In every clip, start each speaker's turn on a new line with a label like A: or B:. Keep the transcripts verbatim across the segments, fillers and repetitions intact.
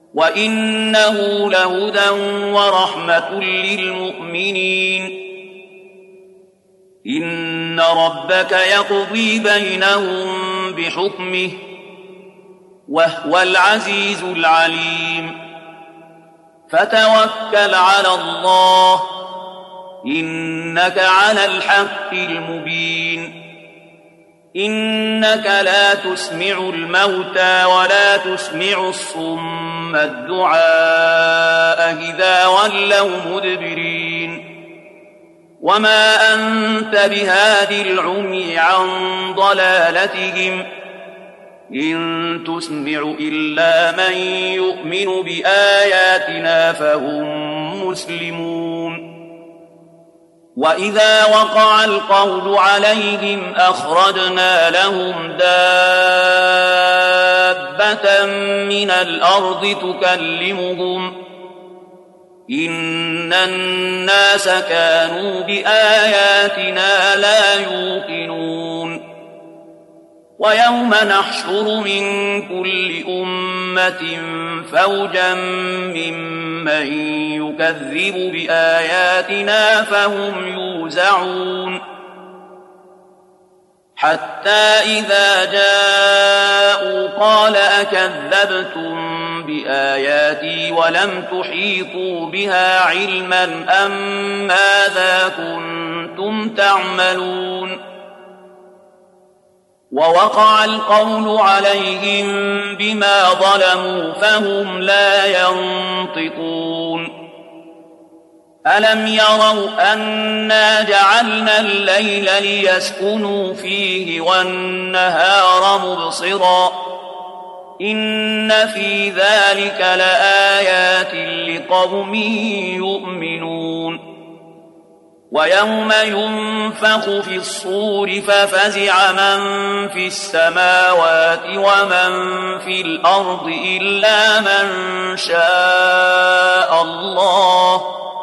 A: وإنه لهدى ورحمة للمؤمنين. إن ربك يقضي بينهم بحكمه وهو العزيز العليم. فتوكل على الله إنك على الحق المبين. إنك لا تسمع الموتى ولا تسمع الصم الدعاء إذا ولوا مدبرين. وما أنت بهاد العمي عن ضلالتهم إن تسمع إلا من يؤمن بآياتنا فهم مسلمون. وإذا وقع القول عليهم أخرجنا لهم دابة من الأرض تكلمهم إن الناس كانوا بآياتنا لا يوقنون. ويوم نحشر من كل أمة فوجا ممن يكذب بآياتنا فهم يوزعون. حتى إذا جاءوا قال أكذبتم بآياتي ولم تحيطوا بها علما أم ماذا كنتم تعملون. ووقع القول عليهم بما ظلموا فهم لا ينطقون. ألم يروا أنا جعلنا الليل ليسكنوا فيه والنهار مبصرا إن في ذلك لآيات لقوم يؤمنون. ويوم ينفخ في الصور ففزع من في السماوات ومن في الأرض إلا من شاء الله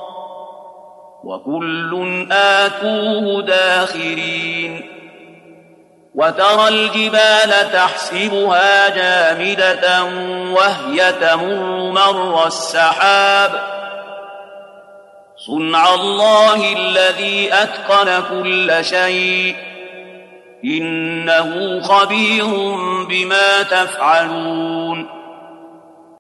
A: وكل آتوه داخرين. وترى الجبال تحسبها جامدة وهي تمر مر السحاب صنع الله الذي أتقن كل شيء إنه خبير بما تفعلون.